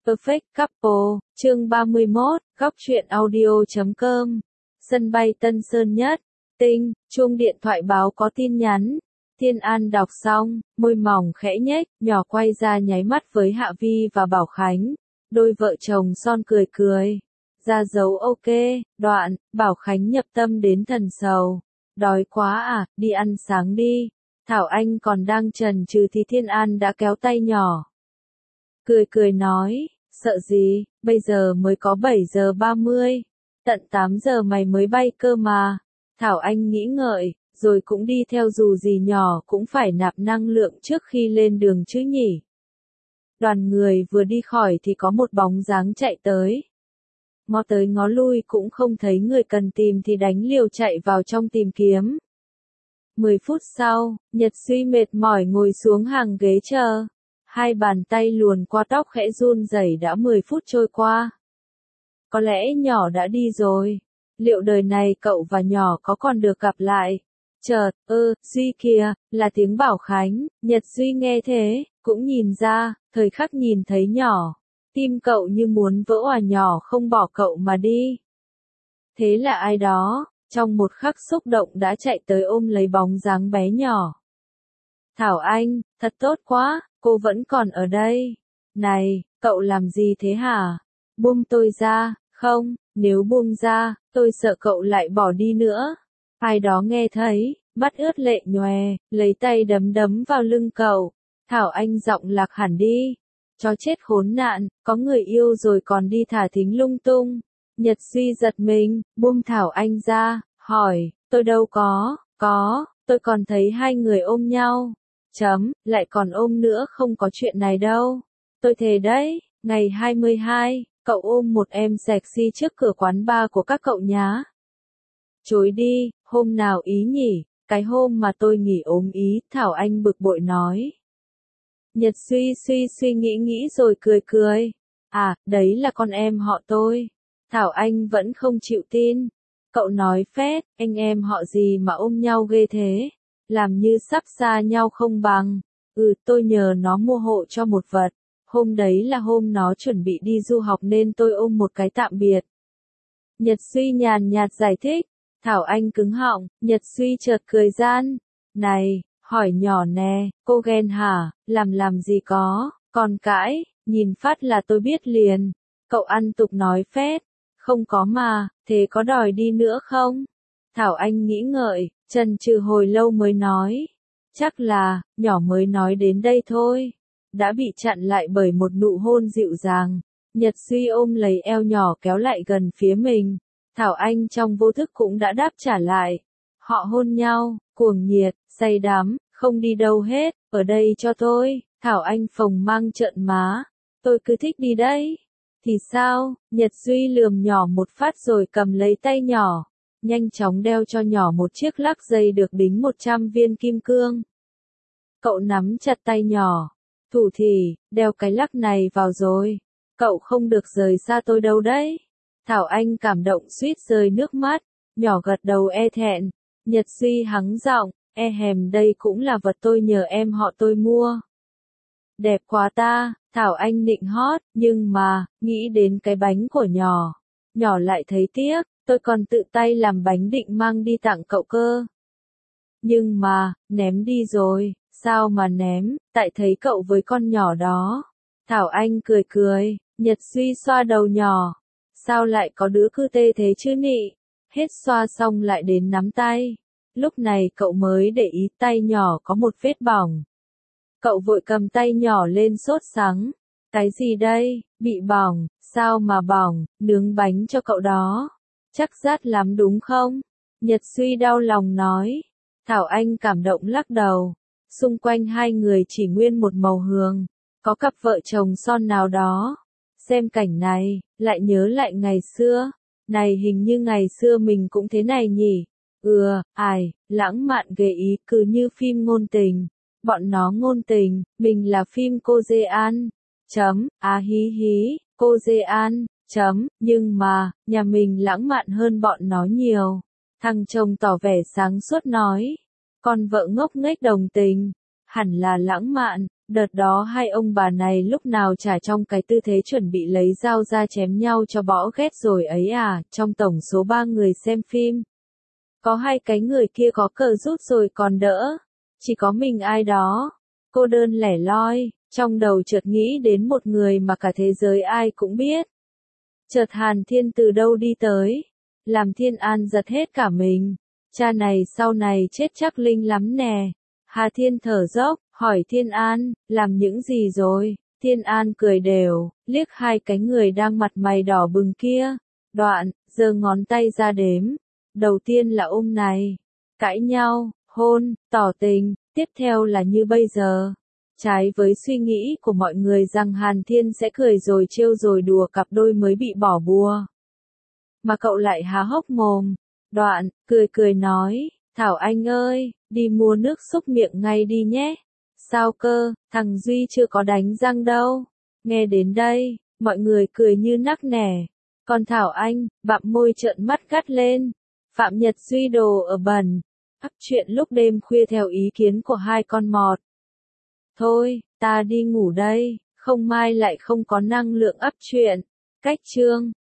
Perfect Couple, chương 31, góc truyện audio.com. Sân bay Tân Sơn Nhất. Tinh, chuông điện thoại báo có tin nhắn. Thiên An đọc xong, môi mỏng khẽ nhếch, nhỏ quay ra nháy mắt với Hạ Vi và Bảo Khánh. Đôi vợ chồng son cười cười. Ra dấu ok, đoạn, Bảo Khánh nhập tâm đến thần sầu. Đói quá à, đi ăn sáng đi. Thảo Anh còn đang chần chừ thì Thiên An đã kéo tay nhỏ. Cười cười nói, sợ gì, bây giờ mới có 7 giờ 30, tận 8 giờ mày mới bay cơ mà. Thảo Anh nghĩ ngợi, rồi cũng đi theo dù gì nhỏ cũng phải nạp năng lượng trước khi lên đường chứ nhỉ. Đoàn người vừa đi khỏi thì có một bóng dáng chạy tới. Ngó tới ngó lui cũng không thấy người cần tìm thì đánh liều chạy vào trong tìm kiếm. 10 phút sau, Nhật Suy mệt mỏi ngồi xuống hàng ghế chờ. Hai bàn tay luồn qua tóc khẽ run rẩy đã 10 phút trôi qua. Có lẽ nhỏ đã đi rồi. Liệu đời này cậu và nhỏ có còn được gặp lại? Chợt, Duy kìa, là tiếng Bảo Khánh. Nhật Duy nghe thế, cũng nhìn ra, thời khắc nhìn thấy nhỏ. Tim cậu như muốn vỡ òa, nhỏ không bỏ cậu mà đi. Thế là ai đó, trong một khắc xúc động đã chạy tới ôm lấy bóng dáng bé nhỏ. Thảo Anh, thật tốt quá, cô vẫn còn ở đây. Này, cậu làm gì thế hả? Buông tôi ra, không, nếu buông ra, tôi sợ cậu lại bỏ đi nữa. Ai đó nghe thấy, mắt ướt lệ nhòe, lấy tay đấm đấm vào lưng cậu. Thảo Anh giọng lạc hẳn đi. Chó chết khốn nạn, có người yêu rồi còn đi thả thính lung tung. Nhật Duy giật mình, buông Thảo Anh ra, hỏi, tôi đâu có, tôi còn thấy hai người ôm nhau. Lại còn ôm nữa, không có chuyện này đâu. Tôi thề đấy, ngày 22, cậu ôm một em sexy trước cửa quán bar của các cậu nhá. Chối đi, hôm nào ý nhỉ, cái hôm mà tôi nghỉ ốm ý, Thảo Anh bực bội nói. Nhật Suy suy nghĩ rồi cười cười. À, đấy là con em họ tôi. Thảo Anh vẫn không chịu tin. Cậu nói phét, anh em họ gì mà ôm nhau ghê thế? Làm như sắp xa nhau không bằng. Tôi nhờ nó mua hộ cho một vật. Hôm đấy là hôm nó chuẩn bị đi du học nên tôi ôm một cái tạm biệt. Nhật Suy nhàn nhạt giải thích. Thảo Anh cứng họng, Nhật Suy chợt cười gian. Này, hỏi nhỏ nè, cô ghen hả, làm gì có, còn cãi, nhìn phát là tôi biết liền. Cậu ăn tục nói phét. Không có mà, thế có đòi đi nữa không? Thảo Anh nghĩ ngợi, chần chừ hồi lâu mới nói. Chắc là, nhỏ mới nói đến đây thôi. Đã bị chặn lại bởi một nụ hôn dịu dàng. Nhật Suy ôm lấy eo nhỏ kéo lại gần phía mình. Thảo Anh trong vô thức cũng đã đáp trả lại. Họ hôn nhau, cuồng nhiệt, say đắm, không đi đâu hết, ở đây cho tôi. Thảo Anh phồng mang trợn má. Tôi cứ thích đi đấy. Thì sao? Nhật Duy lườm nhỏ một phát rồi cầm lấy tay nhỏ. Nhanh chóng đeo cho nhỏ một chiếc lắc dây được đính 100 viên kim cương. Cậu nắm chặt tay nhỏ. Thủ thì, đeo cái lắc này vào rồi. Cậu không được rời xa tôi đâu đấy. Thảo Anh cảm động suýt rơi nước mắt. Nhỏ gật đầu e thẹn. Nhật Duy hắng giọng, e hèm đây cũng là vật tôi nhờ em họ tôi mua. Đẹp quá ta, Thảo Anh định hót, nhưng mà, nghĩ đến cái bánh của nhỏ. Nhỏ lại thấy tiếc, tôi còn tự tay làm bánh định mang đi tặng cậu cơ. Nhưng mà, ném đi rồi, sao mà ném, tại thấy cậu với con nhỏ đó. Thảo Anh cười cười, Nhật Duy xoa đầu nhỏ. Sao lại có đứa cứ tê thế chứ nị? Hết xoa xong lại đến nắm tay. Lúc này cậu mới để ý tay nhỏ có một vết bỏng. Cậu vội cầm tay nhỏ lên sốt sắng. Cái gì đây, bị bỏng, sao mà bỏng, nướng bánh cho cậu đó. Chắc rát lắm đúng không? Nhật Suy đau lòng nói. Thảo Anh cảm động lắc đầu. Xung quanh hai người chỉ nguyên một màu hường. Có cặp vợ chồng son nào đó. Xem cảnh này, lại nhớ lại ngày xưa. Này hình như ngày xưa mình cũng thế này nhỉ. Lãng mạn ghê ý cứ như phim ngôn tình. Bọn nó ngôn tình, mình là phim cô Dê An. Hí hí, cô Dê An. Nhưng mà, nhà mình lãng mạn hơn bọn nó nhiều. Thằng chồng tỏ vẻ sáng suốt nói. Con vợ ngốc nghếch đồng tình. Hẳn là lãng mạn, Đợt đó hai ông bà này lúc nào chả trong cái tư thế chuẩn bị lấy dao ra chém nhau cho bỏ ghét rồi ấy à, trong tổng số 3 người xem phim. Có hai cái người kia có cờ rút rồi còn đỡ. Chỉ có mình ai đó, cô đơn lẻ loi, trong đầu chợt nghĩ đến một người mà cả thế giới ai cũng biết. Chợt Hàn Thiên từ đâu đi tới, làm Thiên An giật hết cả mình. Cha này sau này chết chắc linh lắm nè. Hà Thiên thở dốc, hỏi Thiên An, làm những gì rồi? Thiên An cười đều, liếc hai cái người đang mặt mày đỏ bừng kia. Đoạn, giơ ngón tay ra đếm. Đầu tiên là này. Cãi nhau, hôn, tỏ tình, tiếp theo là như bây giờ. Trái với suy nghĩ của mọi người rằng Hàn Thiên sẽ cười rồi trêu rồi đùa cặp đôi mới bị bỏ bùa. Mà cậu lại há hốc mồm. Đoạn, cười nói, Thảo Anh ơi, đi mua nước xúc miệng ngay đi nhé. Sao cơ, thằng Duy chưa có đánh răng đâu. Nghe đến đây, mọi người cười như nắc nẻ. Còn Thảo Anh, bặm môi trợn mắt gắt lên. Phạm Nhật Duy đồ ở bẩn. Ấp chuyện lúc đêm khuya theo ý kiến của hai con mọt. Thôi, ta đi ngủ đây, không mai lại không có năng lượng ấp chuyện. Cách chương